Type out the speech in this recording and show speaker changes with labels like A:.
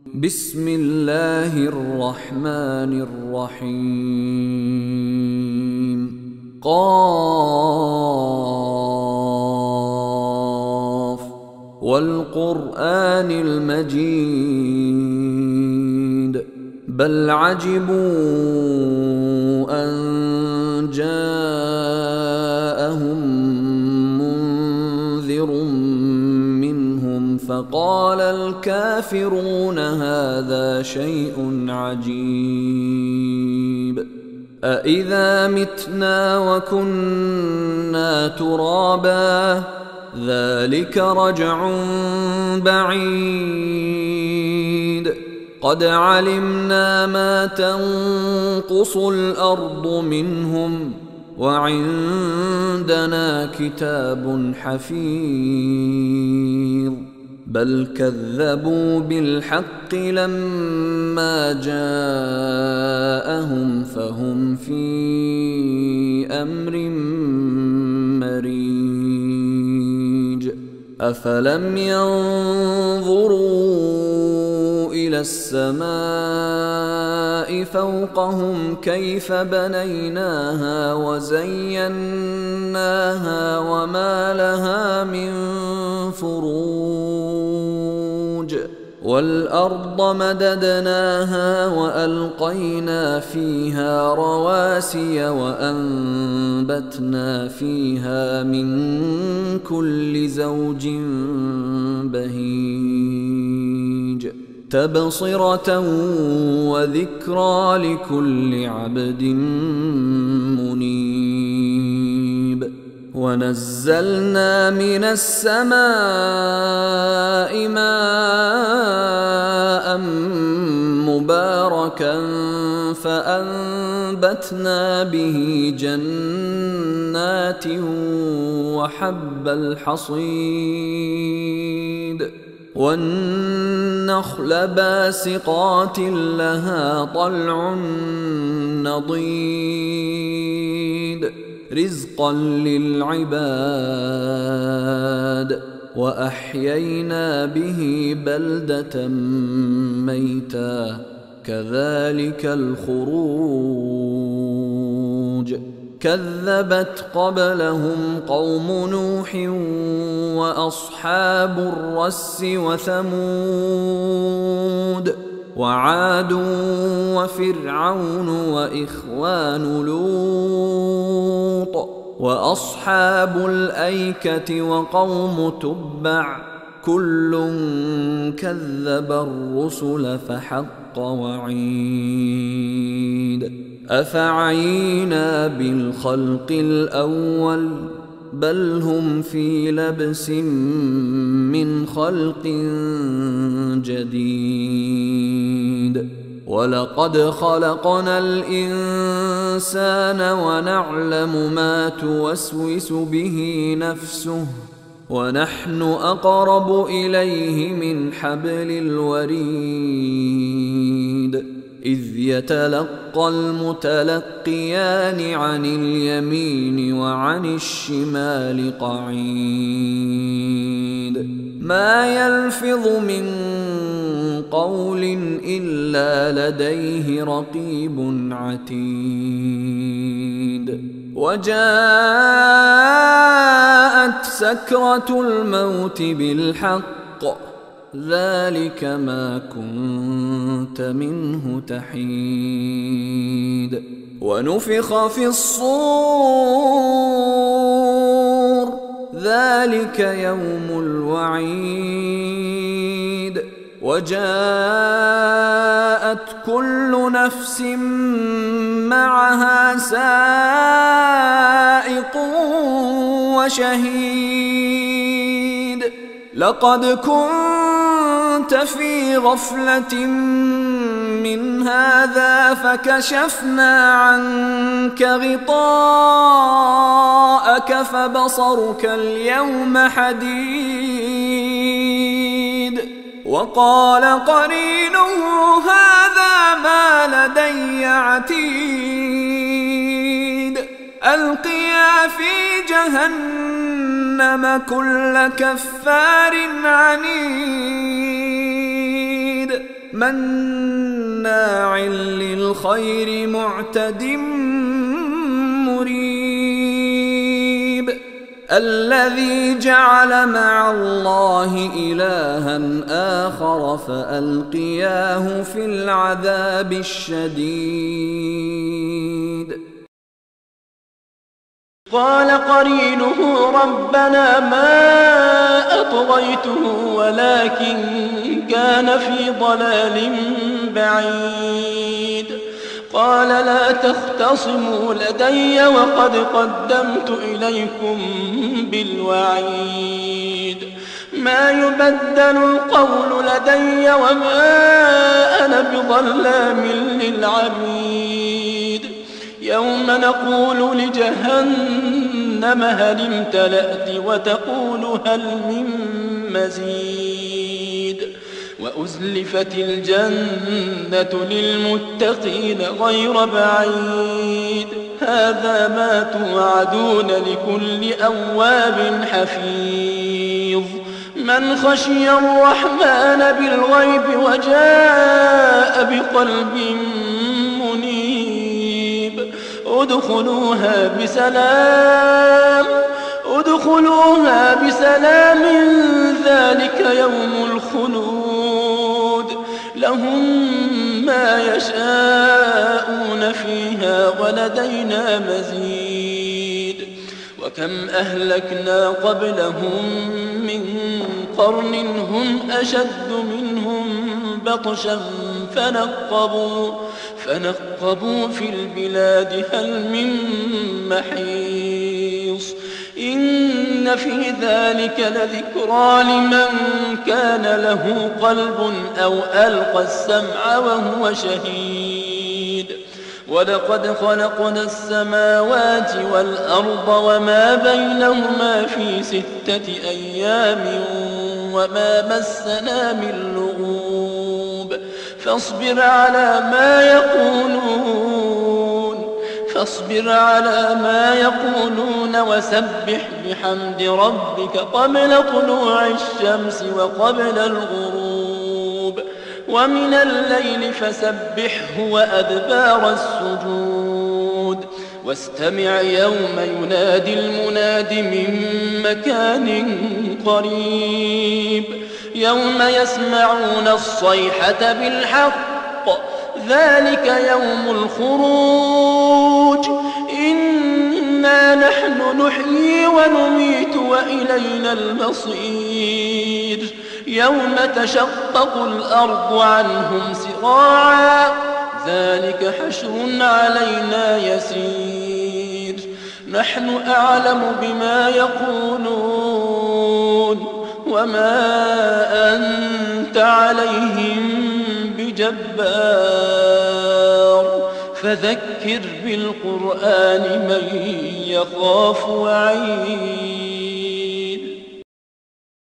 A: بسم الله الرحمن الرحيم. قاف والقرآن المجيد بل عجبوا أن جاءهم منذر منهم فقال الكافرون هذا شيء عجيب أإذا متنا وكنا ترابا ذلك رجع بعيد قد علمنا ما تنقص الأرض منهم وعندنا كتاب حفيظ بل كذبوا بالحق لما جاءهم فهم في أمر مريج أفلم ينظروا إلى السماء فوقهم كيف بنيناها وزيناها وما لها من فروج والأرض مددناها وألقينا فيها رواسي وأنبتنا فيها من كل زوج بهيج تبصرة وذكرى لكل عبد منيب ونزلنا من السماء ماء مباركا فأنبتنا به جنات وحب الحصيد والنخل باسقات لها طلع نضيد رزقا للعباد وأحيينا به بلدة ميتا كذلك الخروج كذبت قبلهم قوم نوح وأصحاب الرس وثمود وعاد وفرعون وإخوان لوط وأصحاب الأيكة وقوم تبع كل كذب الرسل فحق وعيد أفعينا بالخلق الأول بل هم في لبس من خلق جديد ولقد خلقنا الإنسان ونعلم ما توسوس به نفسه ونحن أقرب إليه من حبل الوريد إذ يتلقى المتلقيان عن اليمين وعن الشمال قعيد ما يلفظ من قول إلا لديه رقيب عتيد وجاءت سكرة الموت بالحق ذلك ما كنت منه تحيد ونفخ في الصور ذلك يوم الوعيد وجاءت كل نفس معها سائق وشهيد لقد كنت في غفلة من هذا فكشفنا عنك غطاءك فبصرك اليوم حديد وقال قرينه هذا ما لدي عتيد ألقيا في جهنم كل كفار عنيد مناع للخير معتد مريب الذي جعل مع الله إلها آخر فألقياه في العذاب الشديد.
B: قال قرينه ربنا ما أطغيته ولكن كان في ضلال بعيد. قال لا تختصموا لدي وقد قدمت إليكم بالوعيد. ما يبدل القول لدي وما أنا بظلام للعبيد. يوم نقول لجهنم هل امتلأت وتقول هل من مزيد. وأزلفت الجنة للمتقين غير بعيد. هذا ما توعدون لكل أواب حفيظ. من خشي الرحمن بالغيب وجاء بقلب منيب. ادخلوها بسلام ذلك يوم الخلود. لهم ما يشاءون فيها ولدينا مزيد. وكم أهلكنا قبلهم من قرن هم أشد منهم بطشا فنقبوا في البلاد هل من محيص. إن في ذلك لذكرى لمن كان له قلب أو ألقى السمع وهو شهيد. ولقد خلقنا السماوات والأرض وما بينهما في 6 أيام وما مسنا من لغوب. فاصبر على ما يقولون وسبح بحمد ربك قبل طلوع الشمس وقبل الغروب. ومن الليل فسبحه وأدبار السجود. واستمع يوم ينادي المناد من مكان قريب. يوم يسمعون الصيحة بالحق ذلك يوم الخروج. إنا نحن نحيي ونميت وإلينا المصير. يوم تشقق الأرض عنهم سراعا ذلك حشر علينا يسير. نحن أعلم بما يقولون وما أنت عليهم بجبار. فذكر بالقرآن من يخاف وعيد.